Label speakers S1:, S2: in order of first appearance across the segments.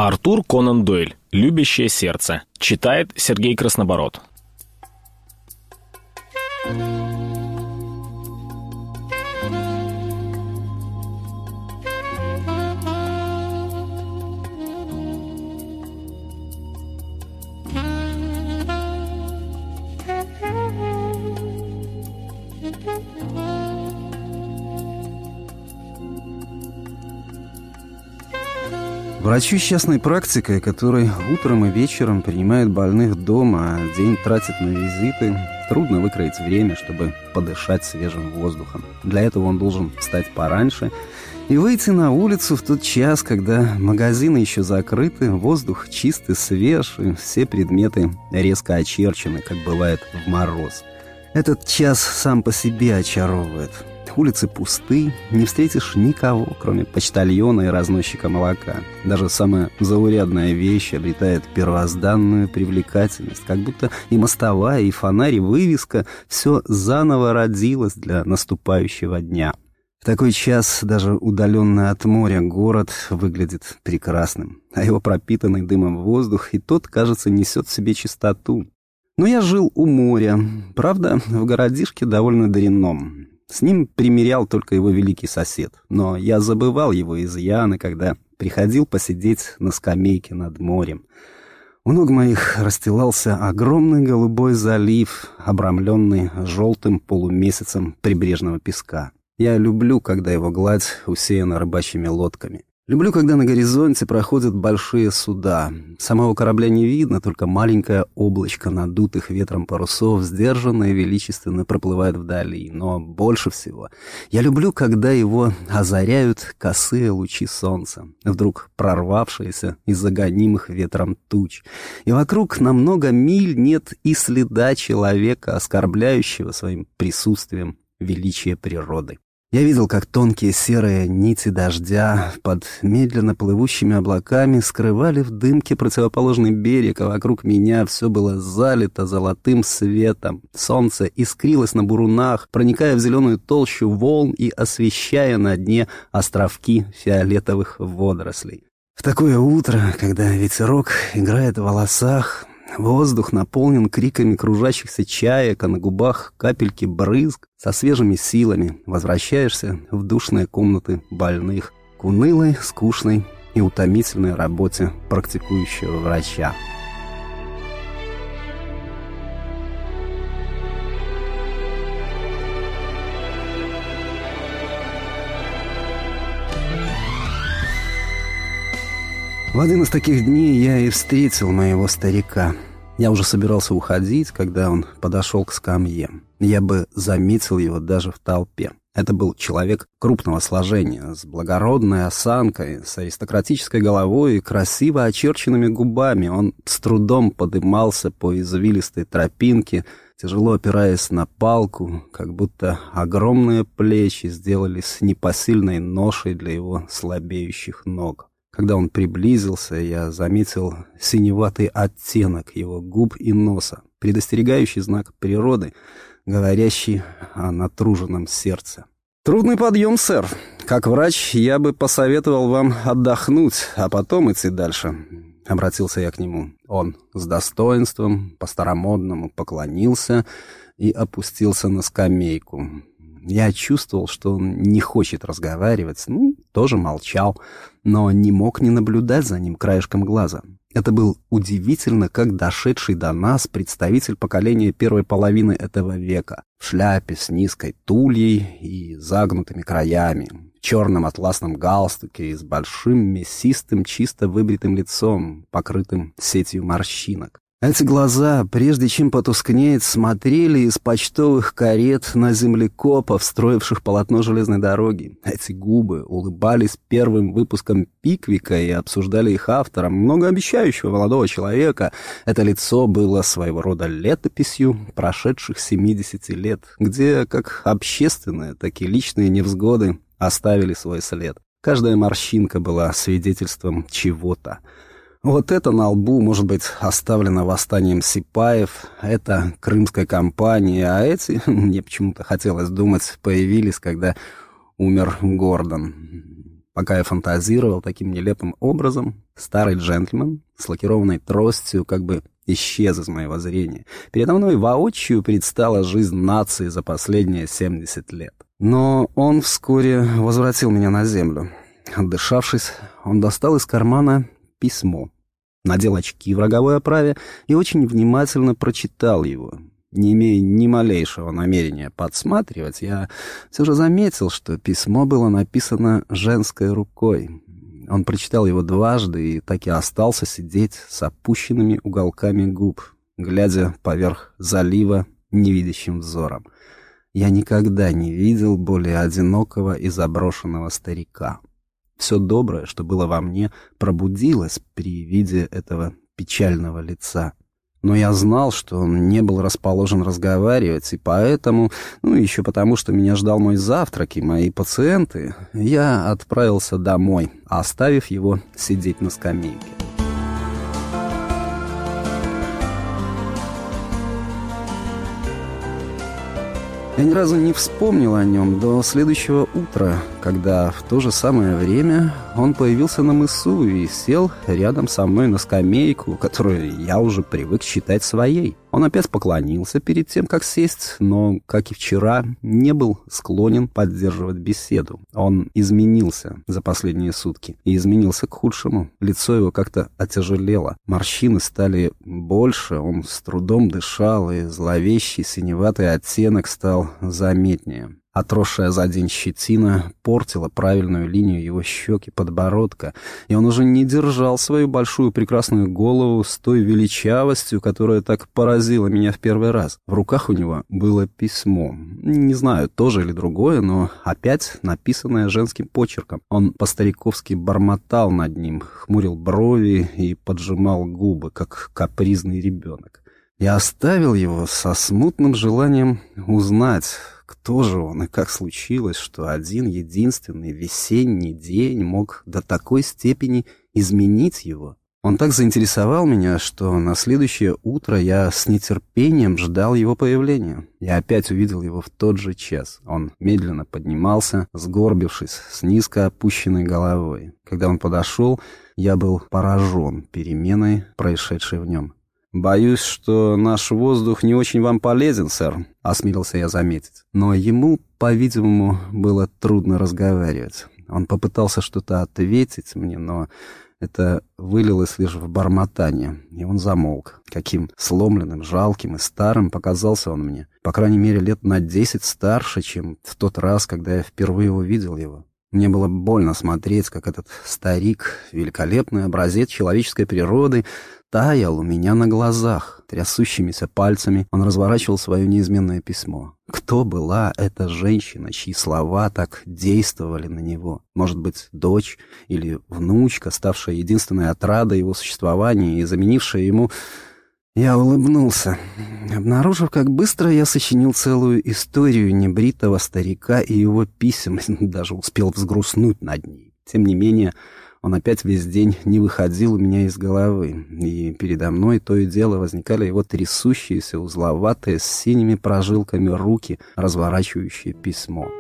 S1: Артур Конан Дойль. «Любящее сердце». Читает Сергей Краснобород.
S2: Врачу с частной практикой, который утром и вечером принимает больных дома, а день тратит на визиты, трудно выкроить время, чтобы подышать свежим воздухом. Для этого он должен встать пораньше и выйти на улицу в тот час, когда магазины еще закрыты, воздух чистый, свеж, и все предметы резко очерчены, как бывает в мороз. Этот час сам по себе очаровывает. Улицы пусты, не встретишь никого, кроме почтальона и разносчика молока. Даже самая заурядная вещь обретает первозданную привлекательность, как будто и мостовая, и фонарь, и вывеска — все заново родилось для наступающего дня. В такой час даже удаленный от моря город выглядит прекрасным, а его пропитанный дымом воздух и тот, кажется, несет в себе чистоту. Но я жил у моря, правда, в городишке довольно дрянном. С ним примирял только его великий сосед, но я забывал его изъяны, когда приходил посидеть на скамейке над морем. У ног моих расстилался огромный голубой залив, обрамленный желтым полумесяцем прибрежного песка. Я люблю, когда его гладь усеяна рыбачьими лодками. Люблю, когда на горизонте проходят большие суда. Самого корабля не видно, только маленькое облачко надутых ветром парусов сдержанно и величественно проплывает вдали. Но больше всего я люблю, когда его озаряют косые лучи солнца, вдруг прорвавшиеся из-за гонимых ветром туч. И вокруг на много миль нет и следа человека, оскорбляющего своим присутствием величие природы. Я видел, как тонкие серые нити дождя под медленно плывущими облаками скрывали в дымке противоположный берег, а вокруг меня все было залито золотым светом. Солнце искрилось на бурунах, проникая в зеленую толщу волн и освещая на дне островки фиолетовых водорослей. В такое утро, когда ветерок играет в волосах, воздух наполнен криками кружащихся чаек, а на губах капельки брызг, со свежими силами возвращаешься в душные комнаты больных к унылой, скучной и утомительной работе практикующего врача. В один из таких дней я и встретил моего старика. Я уже собирался уходить, когда он подошел к скамье. Я бы заметил его даже в толпе. Это был человек крупного сложения, с благородной осанкой, с аристократической головой и красиво очерченными губами. Он с трудом подымался по извилистой тропинке, тяжело опираясь на палку, как будто огромные плечи сделались непосильной ношей для его слабеющих ног. Когда он приблизился, я заметил синеватый оттенок его губ и носа, предостерегающий знак природы, говорящий о натруженном сердце. «Трудный подъем, сэр. Как врач я бы посоветовал вам отдохнуть, а потом идти дальше», — обратился я к нему. Он с достоинством по-старомодному поклонился и опустился на скамейку. Я чувствовал, что он не хочет разговаривать, тоже молчал, но не мог не наблюдать за ним краешком глаза. Это был удивительно, как дошедший до нас представитель поколения первой половины этого века, в шляпе с низкой тульей и загнутыми краями, в черном атласном галстуке и с большим мясистым, чисто выбритым лицом, покрытым сетью морщинок. Эти глаза, прежде чем потускнеть, смотрели из почтовых карет на землекопов, строивших полотно железной дороги. Эти губы улыбались первым выпуском «Пиквика» и обсуждали их автора, многообещающего молодого человека. Это лицо было своего рода летописью прошедших 70 лет, где как общественные, так и личные невзгоды оставили свой след. Каждая морщинка была свидетельством чего-то. Вот это на лбу, может быть, оставлено восстанием сипаев, это крымская кампания, а эти, мне почему-то хотелось думать, появились, когда умер Гордон. Пока я фантазировал таким нелепым образом, старый джентльмен с лакированной тростью как бы исчез из моего зрения. Передо мной воочию предстала жизнь нации за последние 70 лет. Но он вскоре возвратил меня на землю. Отдышавшись, он достал из кармана письмо, надел очки в роговой оправе и очень внимательно прочитал его. Не имея ни малейшего намерения подсматривать, я все же заметил, что письмо было написано женской рукой. Он прочитал его дважды и так и остался сидеть с опущенными уголками губ, глядя поверх залива невидящим взором. Я никогда не видел более одинокого и заброшенного старика. Все доброе, что было во мне, пробудилось при виде этого печального лица. Но я знал, что он не был расположен разговаривать, и поэтому, еще потому, что меня ждал мой завтрак и мои пациенты, я отправился домой, оставив его сидеть на скамейке. Я ни разу не вспомнил о нем до следующего утра, когда в то же самое время он появился на мысу и сел рядом со мной на скамейку, которую я уже привык считать своей. Он опять поклонился перед тем, как сесть, но, как и вчера, не был склонен поддерживать беседу. Он изменился за последние сутки, и изменился к худшему. Лицо его как-то отяжелело, морщины стали больше, он с трудом дышал, и зловещий синеватый оттенок стал заметнее. Отросшая за день щетина портила правильную линию его щек и подбородка, и он уже не держал свою большую прекрасную голову с той величавостью, которая так поразила меня в первый раз. В руках у него было письмо. Не знаю, то же или другое, но опять написанное женским почерком. Он по-стариковски бормотал над ним, хмурил брови и поджимал губы, как капризный ребенок. Я оставил его со смутным желанием узнать, кто же он и как случилось, что один единственный весенний день мог до такой степени изменить его. Он так заинтересовал меня, что на следующее утро я с нетерпением ждал его появления. Я опять увидел его в тот же час. Он медленно поднимался, сгорбившись, с низко опущенной головой. Когда он подошел, я был поражен переменой, происшедшей в нем. «Боюсь, что наш воздух не очень вам полезен, сэр», — осмелился я заметить. Но ему, по-видимому, было трудно разговаривать. Он попытался что-то ответить мне, но это вылилось лишь в бормотание, и он замолк. Каким сломленным, жалким и старым показался он мне. По крайней мере, лет на 10 старше, чем в тот раз, когда я впервые увидел его. Мне было больно смотреть, как этот старик, великолепный образец человеческой природы, таял у меня на глазах. Трясущимися пальцами он разворачивал свое неизменное письмо. Кто была эта женщина, чьи слова так действовали на него? Может быть, дочь или внучка, ставшая единственной отрадой его существования и заменившая ему... Я улыбнулся, обнаружив, как быстро я сочинил целую историю небритого старика и его писем, даже успел взгрустнуть над ней. Тем не менее, он опять весь день не выходил у меня из головы, и передо мной то и дело возникали его трясущиеся, узловатые, с синими прожилками руки, разворачивающие письмо.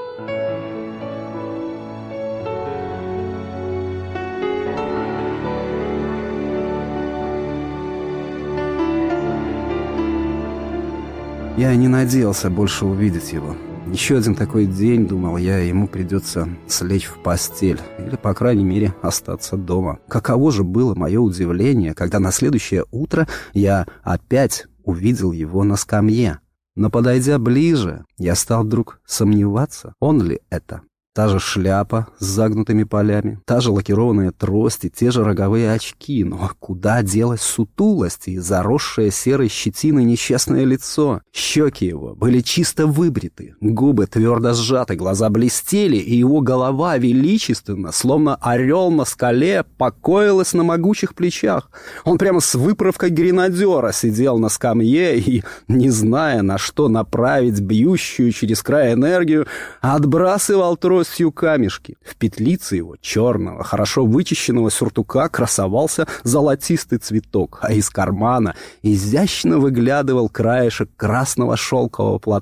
S2: Я не надеялся больше увидеть его. Еще один такой день, думал я, ему придется слечь в постель, или, по крайней мере, остаться дома. Каково же было мое удивление, когда на следующее утро я опять увидел его на скамье. Но, подойдя ближе, я стал вдруг сомневаться, он ли это. Та же шляпа с загнутыми полями, та же лакированная трость и те же роговые очки. Но куда делась сутулость и заросшее серой щетиной несчастное лицо? Щеки его были чисто выбриты, губы твердо сжаты, глаза блестели, и его голова величественно, словно орел на скале, покоилась на могучих плечах. Он прямо с выправкой гренадера сидел на скамье и, не зная, на что направить бьющую через край энергию, отбрасывал тростью камешки. В петлице его черного, хорошо вычищенного сюртука красовался золотистый цветок, а из кармана изящно выглядывал краешек красного шелкового платка.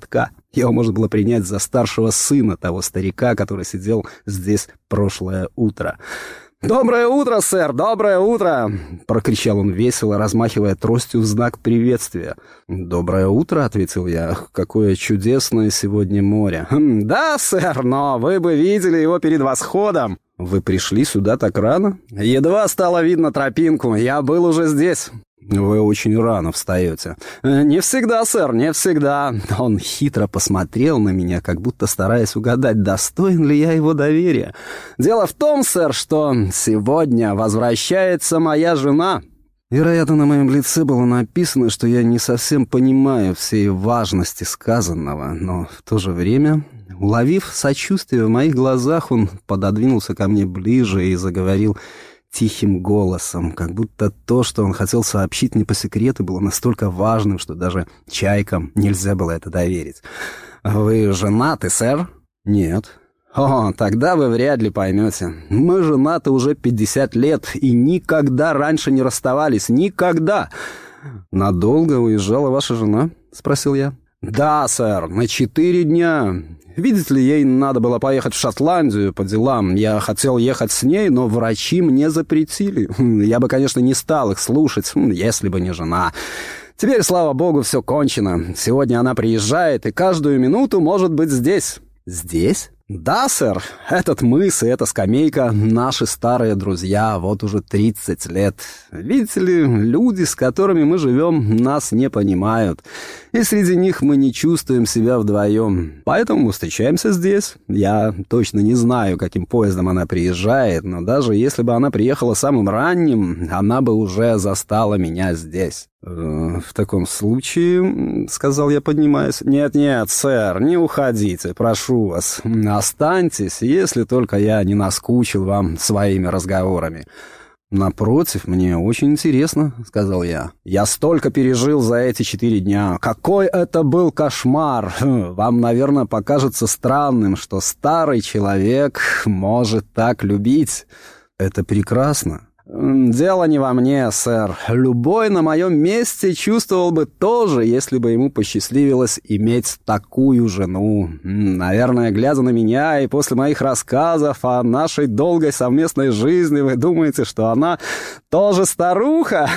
S2: Его можно было принять за старшего сына того старика, который сидел здесь прошлое утро. «Доброе утро, сэр! Доброе утро!» — прокричал он весело, размахивая тростью в знак приветствия. «Доброе утро!» — ответил я. «Какое чудесное сегодня море!» «Да, сэр, но вы бы видели его перед восходом!» «Вы пришли сюда так рано?» «Едва стало видно тропинку. Я был уже здесь». «Вы очень рано встаете». «Не всегда, сэр, не всегда». Он хитро посмотрел на меня, как будто стараясь угадать, достоин ли я его доверия. «Дело в том, сэр, что сегодня возвращается моя жена». Вероятно, на моем лице было написано, что я не совсем понимаю всей важности сказанного, но в то же время, уловив сочувствие в моих глазах, он пододвинулся ко мне ближе и заговорил тихим голосом, как будто то, что он хотел сообщить мне по секрету, было настолько важным, что даже чайкам нельзя было это доверить. «Вы женаты, сэр?» «Нет». «О, тогда вы вряд ли поймете. Мы женаты уже 50 лет и никогда раньше не расставались. Никогда!» «Надолго уезжала ваша жена?» — спросил я. «Да, сэр, на 4 дня. Видите ли, ей надо было поехать в Шотландию по делам. Я хотел ехать с ней, но врачи мне запретили. Я бы, конечно, не стал их слушать, если бы не жена. Теперь, слава богу, все кончено. Сегодня она приезжает и каждую минуту может быть здесь». «Здесь?» «Да, сэр, этот мыс и эта скамейка — наши старые друзья, вот уже 30 лет. Видите ли, люди, с которыми мы живем, нас не понимают, и среди них мы не чувствуем себя вдвоем. Поэтому мы встречаемся здесь. Я точно не знаю, каким поездом она приезжает, но даже если бы она приехала самым ранним, она бы уже застала меня здесь». «В таком случае, — сказал я, поднимаясь, — нет, сэр, не уходите, прошу вас. Останьтесь, если только я не наскучил вам своими разговорами». «Напротив, мне очень интересно», — сказал я. «Я столько пережил за эти 4 дня. Какой это был кошмар! Вам, наверное, покажется странным, что старый человек может так любить. Это прекрасно». «Дело не во мне, сэр. Любой на моем месте чувствовал бы тоже, если бы ему посчастливилось иметь такую жену. Наверное, глядя на меня и после моих рассказов о нашей долгой совместной жизни, вы думаете, что она тоже старуха?»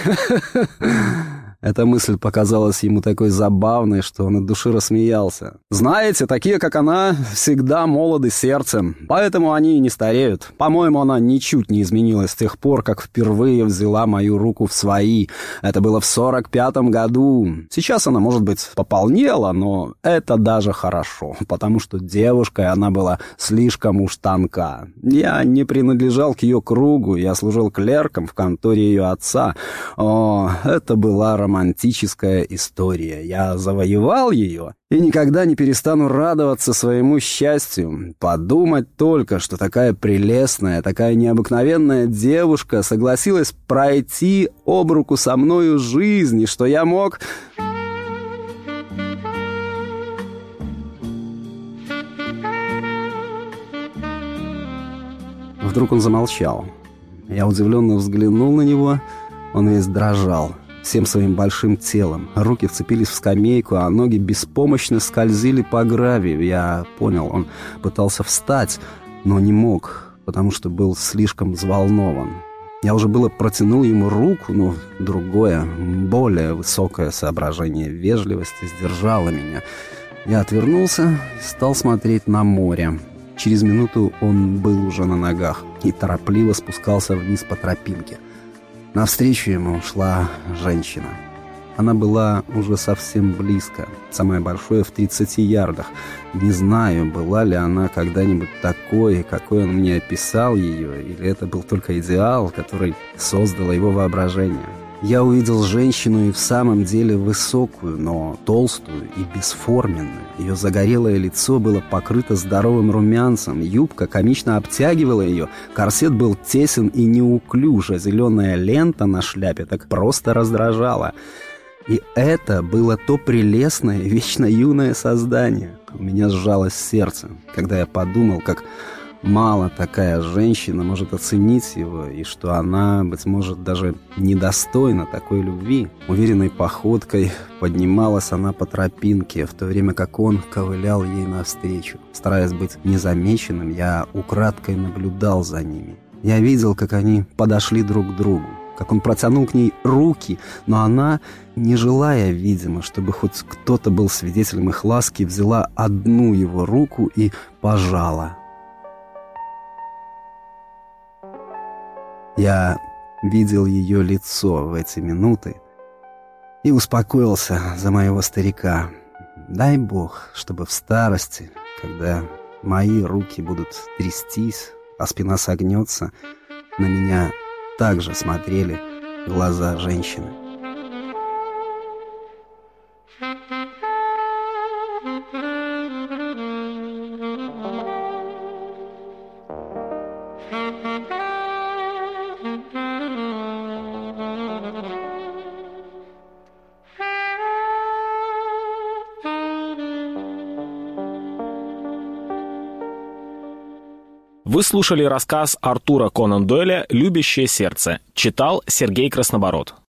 S2: Эта мысль показалась ему такой забавной, что он от души рассмеялся. «Знаете, такие, как она, всегда молоды сердцем, поэтому они и не стареют. По-моему, она ничуть не изменилась с тех пор, как впервые взяла мою руку в свои. Это было в 45-м году. Сейчас она, может быть, пополнела, но это даже хорошо, потому что девушкой она была слишком уж тонка. Я не принадлежал к ее кругу, я служил клерком в конторе ее отца. О, это была романтическая история. Я завоевал ее и никогда не перестану радоваться своему счастью. Подумать только, что такая прелестная, такая необыкновенная девушка согласилась пройти об руку со мною жизнь, и что я мог... Вдруг он замолчал. Я удивленно взглянул на него. Он весь дрожал всем своим большим телом. Руки вцепились в скамейку, а ноги беспомощно скользили по гравию. Я понял, он пытался встать, но не мог, потому что был слишком взволнован. Я уже было протянул ему руку, но другое, более высокое соображение вежливости сдержало меня. Я отвернулся и стал смотреть на море. Через минуту он был уже на ногах и торопливо спускался вниз по тропинке. Навстречу ему шла женщина. Она была уже совсем близко, самое большое в 30 ярдах. Не знаю, была ли она когда-нибудь такой, какой он мне описал ее, или это был только идеал, который создало его воображение. Я увидел женщину и в самом деле высокую, но толстую и бесформенную. Ее загорелое лицо было покрыто здоровым румянцем, юбка комично обтягивала ее, корсет был тесен и неуклюж, а зеленая лента на шляпе так просто раздражала. И это было то прелестное, вечно юное создание. У меня сжалось сердце, когда я подумал, как мало такая женщина может оценить его, и что она, быть может, даже недостойна такой любви. Уверенной походкой поднималась она по тропинке, в то время как он ковылял ей навстречу. Стараясь быть незамеченным, я украдкой наблюдал за ними. Я видел, как они подошли друг к другу, как он протянул к ней руки, но она, не желая, видимо, чтобы хоть кто-то был свидетелем их ласки, взяла одну его руку и пожала. Я видел ее лицо в эти минуты и успокоился за моего старика. Дай Бог, чтобы в старости, когда мои руки будут трястись, а спина согнется, на меня также смотрели глаза женщины.
S1: Вы слушали рассказ Артура Конан Дойля «Любящее сердце». Читал Сергей Краснобород.